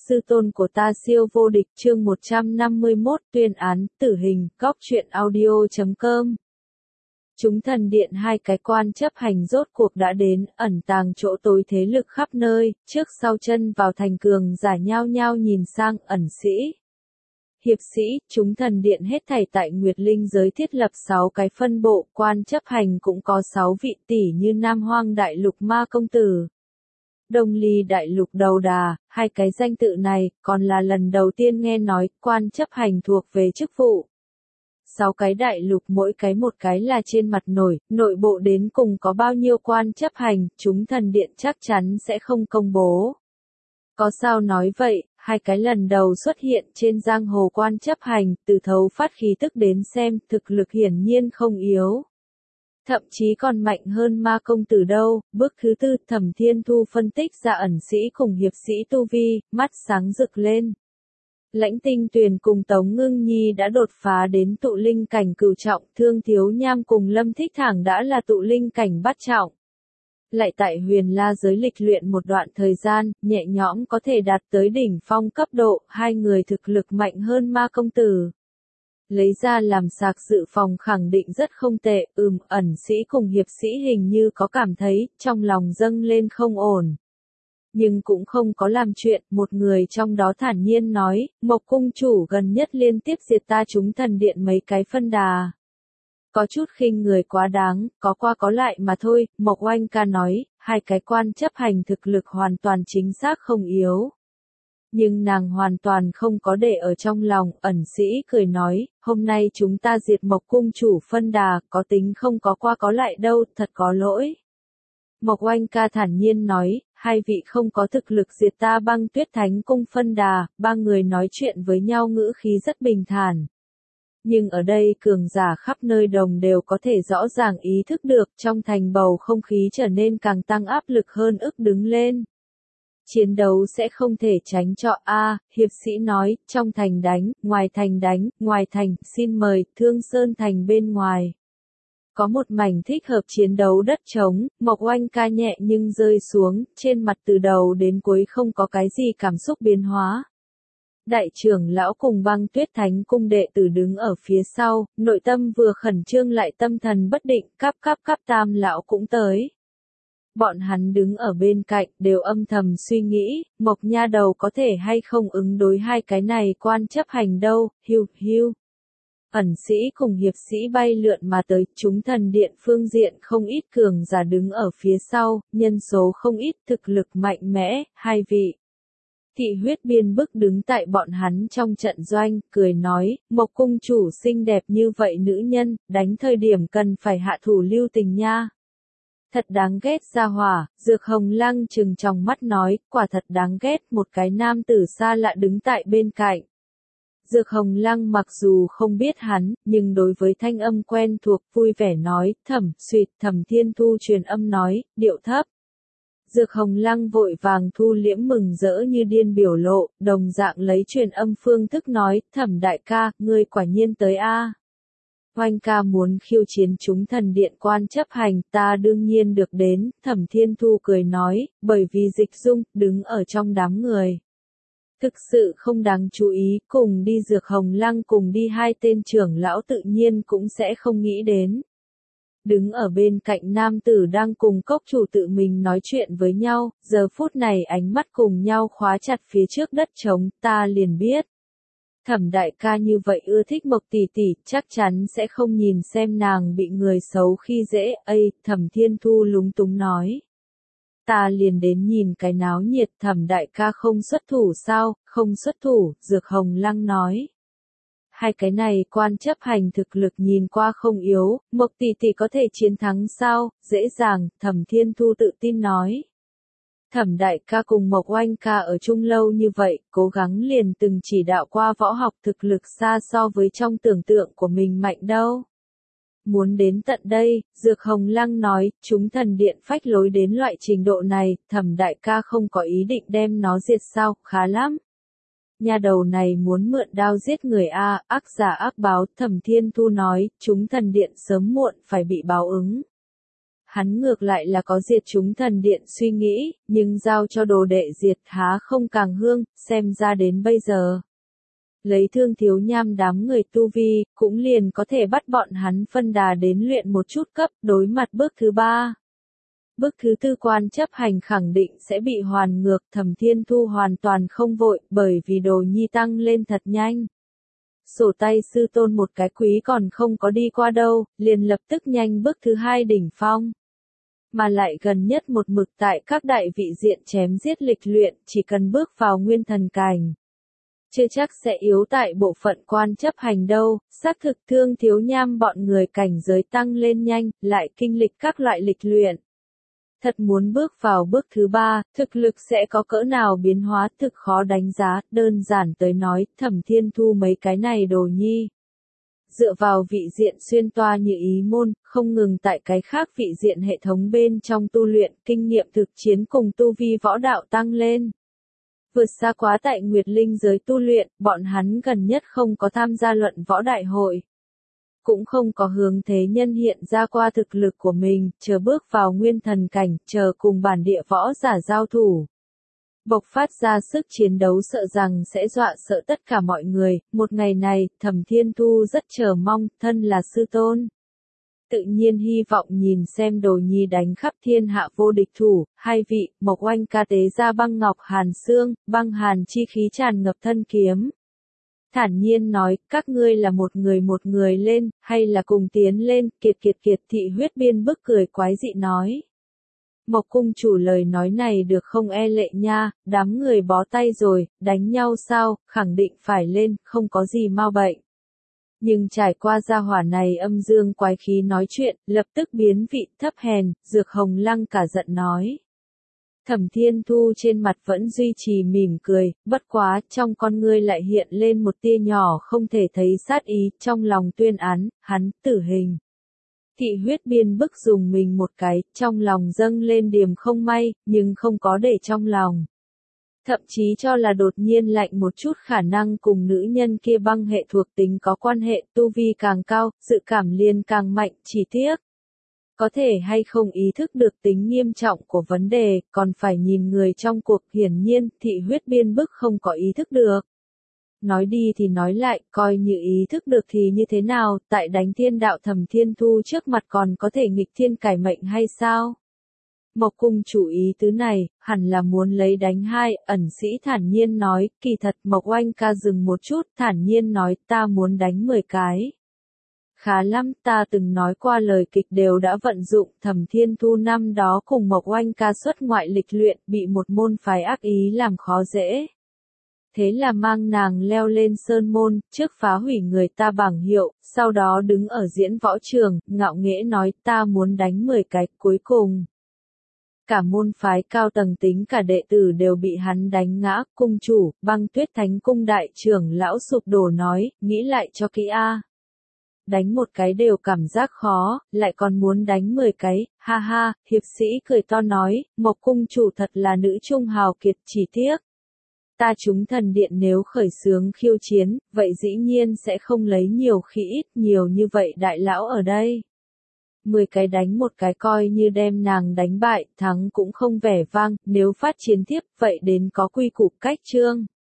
sư tôn của ta siêu vô địch chương 151 tuyên án, tử hình, góc truyện audio.com. Chúng thần điện hai cái quan chấp hành rốt cuộc đã đến, ẩn tàng chỗ tối thế lực khắp nơi, trước sau chân vào thành cường giả nhao nhao nhìn sang ẩn sĩ. Hiệp sĩ, chúng thần điện hết thảy tại Nguyệt Linh giới thiết lập 6 cái phân bộ, quan chấp hành cũng có 6 vị tỷ như Nam Hoang Đại Lục Ma Công Tử, Đông Ly Đại Lục Đầu Đà, hai cái danh tự này, còn là lần đầu tiên nghe nói, quan chấp hành thuộc về chức vụ. 6 cái đại lục mỗi cái một cái là trên mặt nổi, nội bộ đến cùng có bao nhiêu quan chấp hành, chúng thần điện chắc chắn sẽ không công bố. Có sao nói vậy, hai cái lần đầu xuất hiện trên giang hồ quan chấp hành, từ thấu phát khí tức đến xem, thực lực hiển nhiên không yếu. Thậm chí còn mạnh hơn Ma Công Tử đâu. Bước thứ tư, Thẩm Thiên Thu phân tích ra ẩn sĩ cùng hiệp sĩ tu vi, mắt sáng rực lên. Lãnh Tinh Tuyền cùng Tống Ngưng Nhi đã đột phá đến tụ linh cảnh cửu trọng, Thương Thiếu Nham cùng Lâm Thích Thẳng đã là tụ linh cảnh bát trọng. Lại tại Huyền La giới lịch luyện một đoạn thời gian, nhẹ nhõm có thể đạt tới đỉnh phong cấp độ, hai người thực lực mạnh hơn Ma Công Tử. Lấy ra làm sạc dự phòng khẳng định rất không tệ, ẩn sĩ cùng hiệp sĩ hình như có cảm thấy, trong lòng dâng lên không ổn. Nhưng cũng không có làm chuyện, một người trong đó thản nhiên nói, Mộc cung chủ gần nhất liên tiếp diệt ta chúng thần điện mấy cái phân đà. Có chút khinh người quá đáng, có qua có lại mà thôi, Mộc Oanh ca nói, hai cái quan chấp hành thực lực hoàn toàn chính xác không yếu. Nhưng nàng hoàn toàn không có để ở trong lòng, ẩn sĩ cười nói, hôm nay chúng ta diệt Mộc cung chủ phân đà, có tính không có qua có lại đâu, thật có lỗi. Mộc Oanh ca thản nhiên nói, hai vị không có thực lực diệt ta Băng Tuyết Thánh cung phân đà, ba người nói chuyện với nhau ngữ khí rất bình thản. Nhưng ở đây cường giả khắp nơi đồng đều có thể rõ ràng ý thức được, trong thành bầu không khí trở nên càng tăng áp lực hơn ức đứng lên. Chiến đấu sẽ không thể tránh cho hiệp sĩ nói, trong thành đánh, ngoài thành, xin mời, Thương Sơn thành bên ngoài. Có một mảnh thích hợp chiến đấu đất trống, Mộc Oanh ca nhẹ nhưng rơi xuống, trên mặt từ đầu đến cuối không có cái gì cảm xúc biến hóa. Đại trưởng lão cùng Băng Tuyết Thánh cung đệ tử đứng ở phía sau, nội tâm vừa khẩn trương lại tâm thần bất định, cáp tam lão cũng tới. Bọn hắn đứng ở bên cạnh, đều âm thầm suy nghĩ, Mộc nha đầu có thể hay không ứng đối hai cái này quan chấp hành đâu, hiu. Ẩn sĩ cùng hiệp sĩ bay lượn mà tới, chúng thần điện phương diện không ít cường giả đứng ở phía sau, nhân số không ít, thực lực mạnh mẽ, hai vị. Thị huyết biên bức đứng tại bọn hắn trong trận doanh, cười nói, Mộc cung chủ xinh đẹp như vậy nữ nhân, đánh thời điểm cần phải hạ thủ lưu tình nha. Thật đáng ghét gia hỏa, Dược Hồng Lăng trừng tròng mắt nói, quả thật đáng ghét, một cái nam tử xa lạ đứng tại bên cạnh. Dược Hồng Lăng mặc dù không biết hắn, nhưng đối với thanh âm quen thuộc vui vẻ nói, Thẩm Thiên Thu truyền âm nói, điệu thấp. Dược Hồng Lăng vội vàng thu liễm mừng rỡ như điên biểu lộ, đồng dạng lấy truyền âm phương thức nói, Thẩm đại ca, ngươi quả nhiên tới a. Oanh ca muốn khiêu chiến chúng thần điện quan chấp hành, ta đương nhiên được đến, Thẩm Thiên Thu cười nói, bởi vì Dịch Dung, đứng ở trong đám người. Thực sự không đáng chú ý, cùng đi Dược Hồng Lăng cùng đi hai tên trưởng lão tự nhiên cũng sẽ không nghĩ đến. Đứng ở bên cạnh nam tử đang cùng cốc chủ tự mình nói chuyện với nhau, giờ phút này ánh mắt cùng nhau khóa chặt phía trước đất trống, ta liền biết. Thẩm đại ca như vậy ưa thích Mộc tỷ tỷ, chắc chắn sẽ không nhìn xem nàng bị người xấu khi dễ, Thẩm Thiên Thu lúng túng nói. Ta liền đến nhìn cái náo nhiệt, Thẩm đại ca không xuất thủ sao, không xuất thủ, Dược Hồng Lăng nói. Hai cái này quan chấp hành thực lực nhìn qua không yếu, Mộc tỷ tỷ có thể chiến thắng sao, dễ dàng, Thẩm Thiên Thu tự tin nói. Thẩm đại ca cùng Mộc Oanh ca ở chung lâu như vậy, cố gắng liền từng chỉ đạo qua võ học thực lực xa so với trong tưởng tượng của mình mạnh đâu. Muốn đến tận đây, Dược Hồng Lăng nói, chúng thần điện phách lối đến loại trình độ này, Thẩm đại ca không có ý định đem nó diệt sao, khá lắm. Nhà đầu này muốn mượn đao giết người ác giả ác báo, Thẩm Thiên Thu nói, chúng thần điện sớm muộn phải bị báo ứng. hắn ngược lại là có diệt chúng thần điện suy nghĩ, nhưng giao cho đồ đệ diệt há không càng hương, xem ra đến bây giờ. Lấy Thương Thiếu Nham đám người tu vi, cũng liền có thể bắt bọn hắn phân đà đến luyện một chút cấp, đối mặt bước thứ 3. Bước thứ 4 quan chấp hành khẳng định sẽ bị hoàn ngược, Thẩm Thiên Thu hoàn toàn không vội, bởi vì đồ nhi tăng lên thật nhanh. Sổ tay sư tôn một cái quý còn không có đi qua đâu, liền lập tức nhanh bước thứ 2 đỉnh phong. Mà lại gần nhất một mực tại các đại vị diện chém giết lịch luyện, chỉ cần bước vào nguyên thần cảnh. Chưa chắc sẽ yếu tại bộ phận quan chấp hành đâu, xác thực Thương Thiếu Nham bọn người cảnh giới tăng lên nhanh, lại kinh lịch các loại lịch luyện. Thật muốn bước vào bước thứ 3, thực lực sẽ có cỡ nào biến hóa thực khó đánh giá, đơn giản tới nói, Thẩm Thiên Thu mấy cái này đồ nhi. Dựa vào vị diện xuyên toa như ý môn, không ngừng tại cái khác vị diện hệ thống bên trong tu luyện, kinh nghiệm thực chiến cùng tu vi võ đạo tăng lên. Vượt xa quá tại Nguyệt Linh giới tu luyện, bọn hắn gần nhất không có tham gia luận võ đại hội. Cũng không có hướng thế nhân hiện ra qua thực lực của mình, chờ bước vào nguyên thần cảnh, chờ cùng bản địa võ giả giao thủ. Bộc phát ra sức chiến đấu sợ rằng sẽ dọa sợ tất cả mọi người, một ngày này, Thẩm Thiên Thu rất chờ mong, thân là sư tôn. Tự nhiên hy vọng nhìn xem đồ nhi đánh khắp thiên hạ vô địch thủ, hai vị, Mộc Oanh ca tế ra băng ngọc hàn xương, băng hàn chi khí tràn ngập thân kiếm. Thản nhiên nói, các ngươi là một người lên, hay là cùng tiến lên, kiệt thị huyết biên bức cười quái dị nói. Mộc cung chủ lời nói này được không e lệ nha, đám người bó tay rồi, đánh nhau sao, khẳng định phải lên, không có gì mau bệnh. Nhưng trải qua gia hỏa này âm dương quái khí nói chuyện, lập tức biến vị thấp hèn, Dược Hồng Lăng cả giận nói. Thẩm Thiên Thu trên mặt vẫn duy trì mỉm cười, bất quá, trong con ngươi lại hiện lên một tia nhỏ không thể thấy sát ý, trong lòng tuyên án, hắn, tử hình. Thị huyết biên bức dùng mình một cái, trong lòng dâng lên điềm không may, nhưng không có để trong lòng. Thậm chí cho là đột nhiên lạnh một chút khả năng cùng nữ nhân kia băng hệ thuộc tính có quan hệ, tu vi càng cao, dự cảm liền càng mạnh, chỉ tiếc. Có thể hay không ý thức được tính nghiêm trọng của vấn đề, còn phải nhìn người trong cuộc, hiển nhiên, thị huyết biên bức không có ý thức được. Nói đi thì nói lại, coi như ý thức được thì như thế nào, tại đánh thiên đạo Thẩm Thiên Thu trước mặt còn có thể nghịch thiên cải mệnh hay sao? Mộc cung chủ ý tứ này, hẳn là muốn lấy đánh hai, ẩn sĩ thản nhiên nói, kỳ thật Mộc Oanh ca dừng một chút, thản nhiên nói, ta muốn đánh 10 cái. Khá lắm, ta từng nói qua lời kịch đều đã vận dụng, Thẩm Thiên Thu năm đó cùng Mộc Oanh ca xuất ngoại lịch luyện, bị một môn phái ác ý làm khó dễ. Thế là mang nàng leo lên sơn môn, trước phá hủy người ta bảng hiệu, sau đó đứng ở diễn võ trường, ngạo nghễ nói ta muốn đánh 10 cái, cuối cùng. Cả môn phái cao tầng tính cả đệ tử đều bị hắn đánh ngã, cung chủ, Băng Tuyết Thánh cung đại trưởng lão sụp đổ nói, nghĩ lại cho kỹ a. Đánh một cái đều cảm giác khó, lại còn muốn đánh 10 cái, ha ha, hiệp sĩ cười to nói, Mộc cung chủ thật là nữ trung hào kiệt, chỉ tiếc. Ta chúng thần điện nếu khởi xướng khiêu chiến, vậy dĩ nhiên sẽ không lấy nhiều khi ít nhiều như vậy đại lão ở đây. 10 cái đánh một cái coi như đem nàng đánh bại, thắng cũng không vẻ vang, nếu phát chiến tiếp vậy đến có quy củ cách chương.